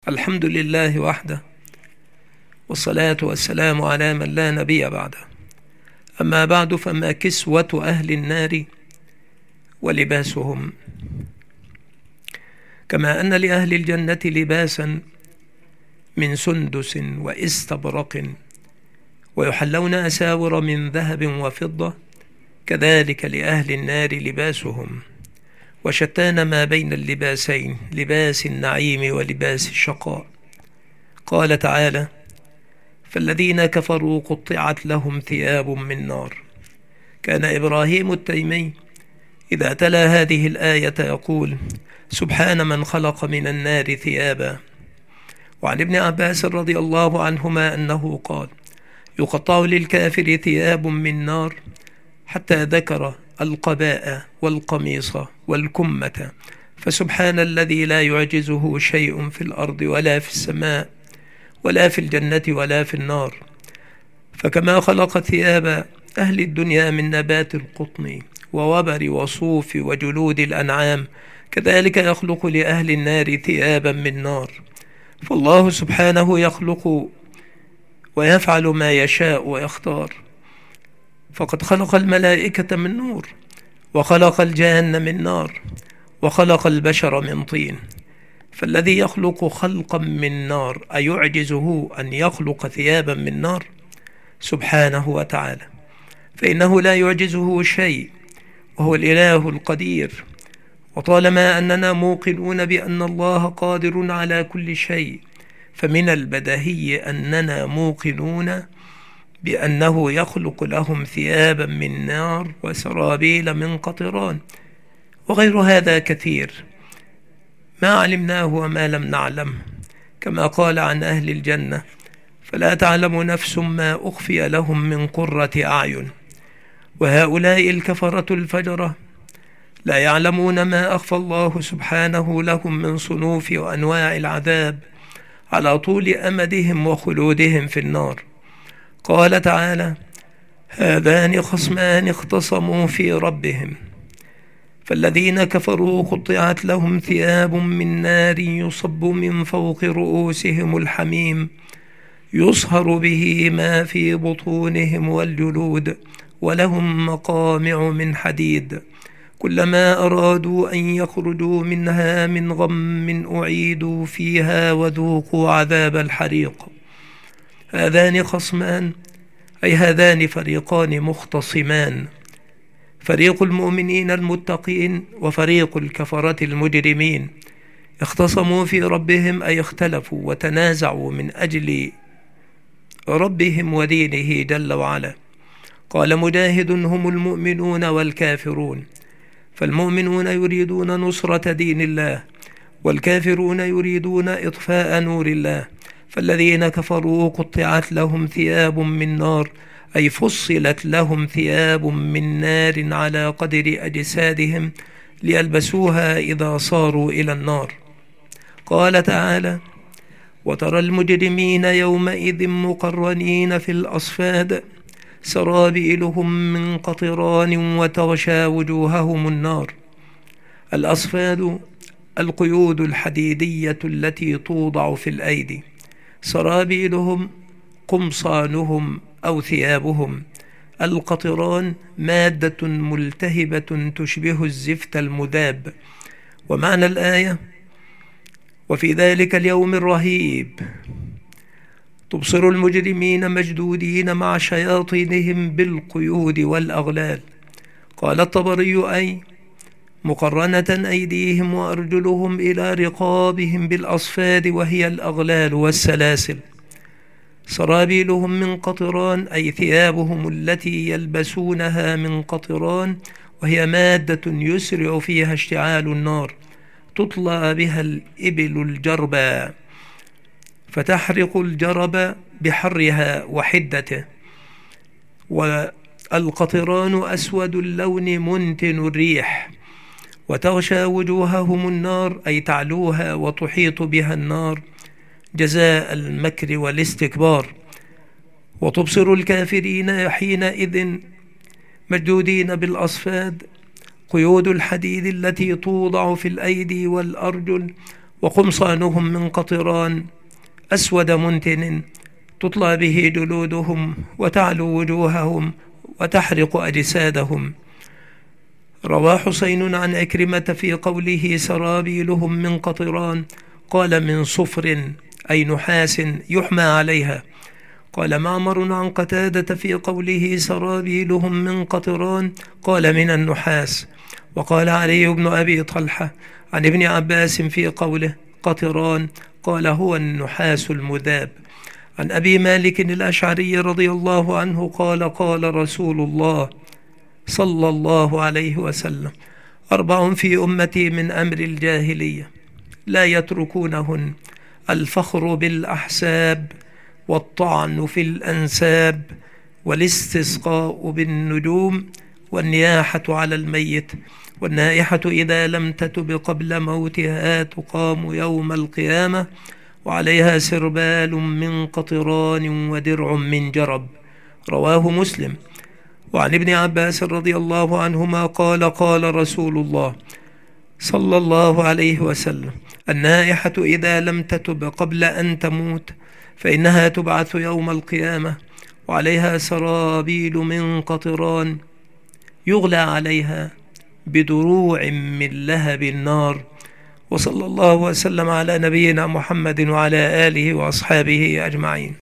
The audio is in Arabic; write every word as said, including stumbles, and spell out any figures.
الحمد لله وحده، والصلاة والسلام على من لا نبي بعده. أما بعد، فما كسوة أهل النار ولباسهم، كما أن لأهل الجنة لباسا من سندس واستبرق ويحلون أساور من ذهب وفضة، كذلك لأهل النار لباسهم، وشتان ما بين اللباسين، لباس النعيم ولباس الشقاء. قال تعالى: فالذين كفروا قطعت لهم ثياب من نار. كان إبراهيم التيمي إذا تلا هذه الآية يقول: سبحان من خلق من النار ثيابا. وعن ابن عباس رضي الله عنهما أنه قال: يقطع للكافر ثياب من نار، حتى ذكر القباء والقميص والكمة، فسبحان الذي لا يعجزه شيء في الأرض ولا في السماء ولا في الجنة ولا في النار. فكما خلق ثياب أهل الدنيا من نبات القطن ووبر وصوف وجلود الأنعام، كذلك يخلق لأهل النار ثيابا من نار. فالله سبحانه يخلق ويفعل ما يشاء ويختار، فقد خلق الملائكة من نور، وخلق الجان من نار، وخلق البشر من طين. فالذي يخلق خلقا من نار أيعجزه أن يخلق ثيابا من نار؟ سبحانه وتعالى، فإنه لا يعجزه شيء، وهو الإله القدير. وطالما أننا موقنون بأن الله قادر على كل شيء، فمن البديهي أننا موقنون بأنه يخلق لهم ثيابا من نار وسرابيل من قطران، وغير هذا كثير ما علمناه وما لم نعلم، كما قال عن أهل الجنة: فلا تعلم نفس ما أخفي لهم من قرة أعين. وهؤلاء الكفرة الفجرة لا يعلمون ما أخفى الله سبحانه لهم من صنوف وأنواع العذاب على طول أمدهم وخلودهم في النار. قال تعالى: هذان خصمان اختصموا في ربهم، فالذين كفروا قطعت لهم ثياب من نار يصب من فوق رؤوسهم الحميم، يصهر به ما في بطونهم والجلود، ولهم مقامع من حديد، كلما أرادوا أن يخرجوا منها من غم أعيدوا فيها وذوقوا عذاب الحريق. هذان خصمان، أي هذان فريقان مختصمان، فريق المؤمنين المتقين وفريق الكفرة المجرمين، اختصموا في ربهم، أي اختلفوا وتنازعوا من أجل ربهم ودينه جل وعلا. قال مجاهد: هم المؤمنون والكافرون، فالمؤمنون يريدون نصرة دين الله، والكافرون يريدون إطفاء نور الله. فالذين كفروا قطعت لهم ثياب من نار، أي فصلت لهم ثياب من نار على قدر أجسادهم ليلبسوها إذا صاروا إلى النار. قال تعالى: وترى المجرمين يومئذ مقرنين في الأصفاد، سرابيلهم من قطران وتغشى وجوههم النار. الأصفاد القيود الحديدية التي توضع في الأيدي، سرابيلهم قمصانهم أو ثيابهم. القطران مادة ملتهبة تشبه الزفت المذاب. ومعنى الآية: وفي ذلك اليوم الرهيب تبصر المجرمين مجدودين مع شياطينهم بالقيود والأغلال. قال الطبري: أي مقرنة أيديهم وأرجلهم إلى رقابهم بالأصفاد، وهي الأغلال والسلاسل. سرابيلهم من قطران، أي ثيابهم التي يلبسونها من قطران، وهي مادة يسرع فيها اشتعال النار، تطلى بها الإبل الجربى فتحرق الجرب بحرها وحدته. والقطران أسود اللون منتن الريح. وتغشى وجوههم النار، أي تعلوها وتحيط بها النار جزاء المكر والاستكبار. وتبصر الكافرين حينئذ مجدودين بالأصفاد، قيود الحديد التي توضع في الأيدي والأرجل، وقمصانهم من قطران أسود منتن تطلى به جلودهم وتعلو وجوههم وتحرق أجسادهم. روى حسين عن عكرمة في قوله سرابيلهم من قطران قال من صفر أي نحاس يحمى عليها. قال معمر عن قتادة في قوله سرابيلهم من قطران قال من النحاس. وقال علي بن أبي طلحة عن ابن عباس في قوله قطران قال هو النحاس المذاب. عن أبي مالك الأشعري رضي الله عنه قال قال رسول الله صلى الله عليه وسلم أربع في أمتي من أمر الجاهلية لا يتركونهن: الفخر بالأحساب، والطعن في الأنساب، والاستسقاء بالنجوم، والنياحة على الميت. والنائحة إذا لم تتب قبل موتها تقام يوم القيامة وعليها سربال من قطران ودرع من جرب. رواه مسلم. وعن ابن عباس رضي الله عنهما قال قال رسول الله صلى الله عليه وسلم النائحة إذا لم تتب قبل أن تموت فإنها تبعث يوم القيامة وعليها سرابيل من قطران يغلى عليها بدروع من لهب النار. وصلى الله وسلم على نبينا محمد وعلى آله وأصحابه أجمعين.